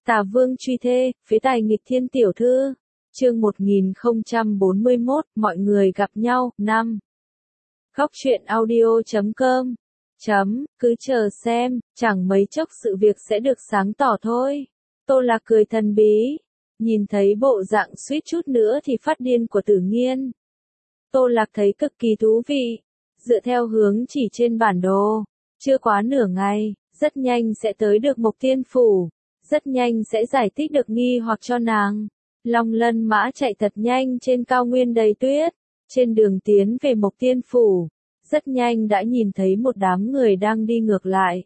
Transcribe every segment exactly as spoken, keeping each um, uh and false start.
Tà Vương truy thê, phế tài nghịch thiên tiểu thư. Chương một nghìn không trăm bốn mươi mốt, mọi người gặp nhau, năm. Góc truyện audio chấm com. Chấm, cứ chờ xem, chẳng mấy chốc sự việc sẽ được sáng tỏ thôi. Tô Lạc cười thần bí, nhìn thấy bộ dạng suýt chút nữa thì phát điên của Tử Nghiên. Tô Lạc thấy cực kỳ thú vị, dựa theo hướng chỉ trên bản đồ, chưa quá nửa ngày, rất nhanh sẽ tới được Mộc Tiên Phủ, rất nhanh sẽ giải thích được nghi hoặc cho nàng. Long Lân mã chạy thật nhanh trên cao nguyên đầy tuyết, trên đường tiến về Mộc Tiên Phủ, rất nhanh đã nhìn thấy một đám người đang đi ngược lại.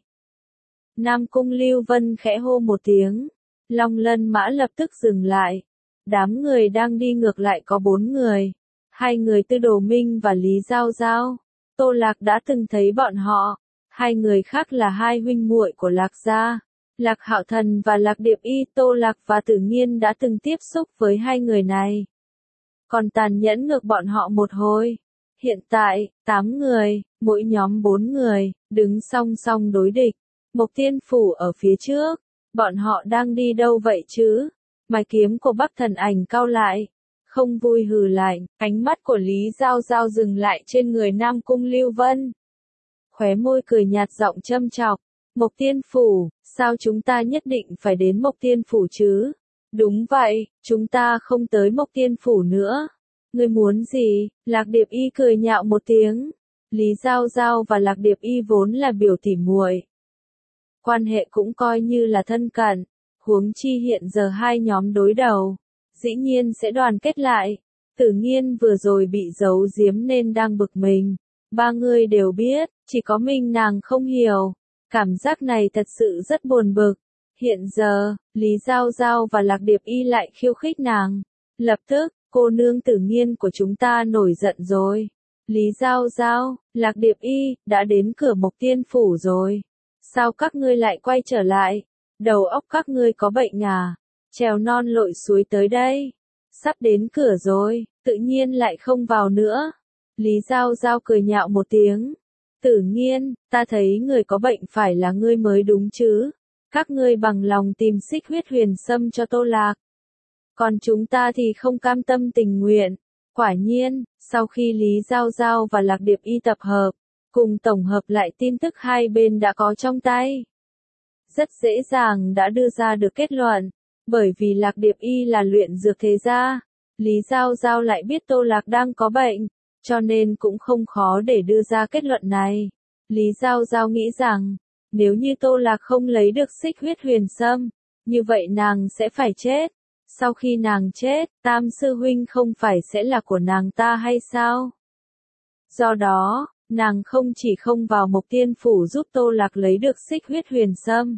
Nam Cung Lưu Vân khẽ hô một tiếng, Long Lân mã lập tức dừng lại. Đám người đang đi ngược lại có bốn người, hai người Tư Đồ Minh và Lý Giao Giao. Tô Lạc đã từng thấy bọn họ, hai người khác là hai huynh muội của Lạc gia. Lạc Hạo Thần và Lạc Điệp Y. Tô Lạc và Tử Nghiên đã từng tiếp xúc với hai người này, còn tàn nhẫn ngược bọn họ một hồi. Hiện tại, tám người, mỗi nhóm bốn người, đứng song song đối địch. Mộc Tiên Phủ ở phía trước, bọn họ đang đi đâu vậy chứ? Mày kiếm của Bắc Thần Ảnh cau lại, không vui hừ lạnh, ánh mắt của Lý Giao Giao dừng lại trên người Nam Cung Lưu Vân. Khóe môi cười nhạt giọng châm chọc, Mộc Tiên Phủ, sao chúng ta nhất định phải đến Mộc Tiên Phủ chứ? Đúng vậy, chúng ta không tới Mộc Tiên Phủ nữa. Ngươi muốn gì? Lạc Điệp Y cười nhạo một tiếng. Lý Giao Giao và Lạc Điệp Y vốn là biểu tỉ muội, quan hệ cũng coi như là thân cận, huống chi hiện giờ hai nhóm đối đầu, dĩ nhiên sẽ đoàn kết lại. Tử Nghiên vừa rồi bị giấu giếm nên đang bực mình, ba người đều biết, chỉ có mình nàng không hiểu. Cảm giác này thật sự rất buồn bực. Hiện giờ, Lý Giao Giao và Lạc Điệp Y lại khiêu khích nàng. Lập tức, cô nương Tử Nghiên của chúng ta nổi giận rồi. Lý Giao Giao, Lạc Điệp Y, đã đến cửa Mộc Tiên Phủ rồi. Sao các ngươi lại quay trở lại? Đầu óc các ngươi có bệnh à? Trèo non lội suối tới đây. Sắp đến cửa rồi, tự nhiên lại không vào nữa. Lý Giao Giao cười nhạo một tiếng. Tử Nghiên, ta thấy người có bệnh phải là ngươi mới đúng chứ. Các ngươi bằng lòng tìm Xích Huyết Huyền Sâm cho Tô Lạc, còn chúng ta thì không cam tâm tình nguyện. Quả nhiên, sau khi Lý Giao Giao và Lạc Điệp Y tập hợp, cùng tổng hợp lại tin tức hai bên đã có trong tay, rất dễ dàng đã đưa ra được kết luận. Bởi vì Lạc Điệp Y là luyện dược thế gia, Lý Giao Giao lại biết Tô Lạc đang có bệnh, cho nên cũng không khó để đưa ra kết luận này. Lý Giao Giao nghĩ rằng, nếu như Tô Lạc không lấy được Xích Huyết Huyền Sâm, như vậy nàng sẽ phải chết. Sau khi nàng chết, Tam Sư Huynh không phải sẽ là của nàng ta hay sao? Do đó, nàng không chỉ không vào Mộc Tiên Phủ giúp Tô Lạc lấy được Xích Huyết Huyền Sâm.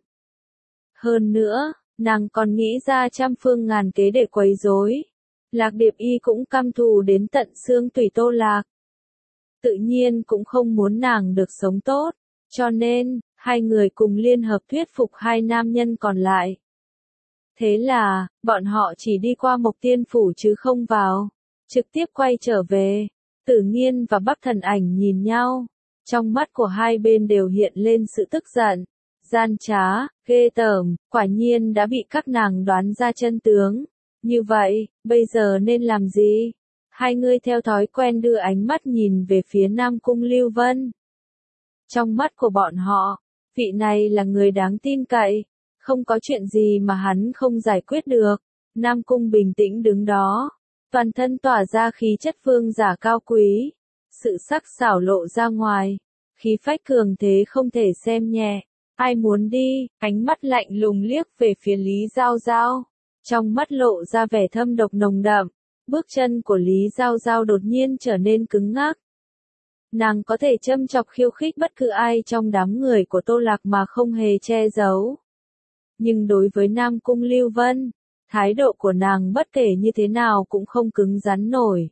Hơn nữa, nàng còn nghĩ ra trăm phương ngàn kế để quấy rối. Lạc Điệp Y cũng căm thù đến tận xương tủy Tô Lạc, tự nhiên cũng không muốn nàng được sống tốt, cho nên, hai người cùng liên hợp thuyết phục hai nam nhân còn lại. Thế là, bọn họ chỉ đi qua Mộc Tiên Phủ chứ không vào, trực tiếp quay trở về. Tử Nghiên và Bắc Thần Ảnh nhìn nhau, trong mắt của hai bên đều hiện lên sự tức giận, gian trá, ghê tởm, quả nhiên đã bị các nàng đoán ra chân tướng. Như vậy, bây giờ nên làm gì? Hai người theo thói quen đưa ánh mắt nhìn về phía Nam Cung Lưu Vân. Trong mắt của bọn họ, vị này là người đáng tin cậy, không có chuyện gì mà hắn không giải quyết được. Nam Cung bình tĩnh đứng đó, toàn thân tỏa ra khí chất vương giả cao quý, sự sắc sảo lộ ra ngoài, khí phách cường thế không thể xem nhẹ. Ai muốn đi? Ánh mắt lạnh lùng liếc về phía Lý Giao Giao, trong mắt lộ ra vẻ thâm độc nồng đậm. Bước chân của Lý Giao Giao đột nhiên trở nên cứng ngắc. Nàng có thể châm chọc khiêu khích bất cứ ai trong đám người của Tô Lạc mà không hề che giấu. Nhưng đối với Nam Cung Lưu Vân, thái độ của nàng bất kể như thế nào cũng không cứng rắn nổi.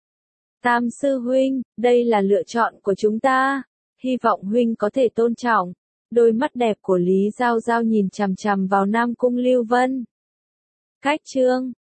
Tam Sư Huynh, đây là lựa chọn của chúng ta, hy vọng Huynh có thể tôn trọng. Đôi mắt đẹp của Lý Giao Giao nhìn chằm chằm vào Nam Cung Lưu Vân. Cách chương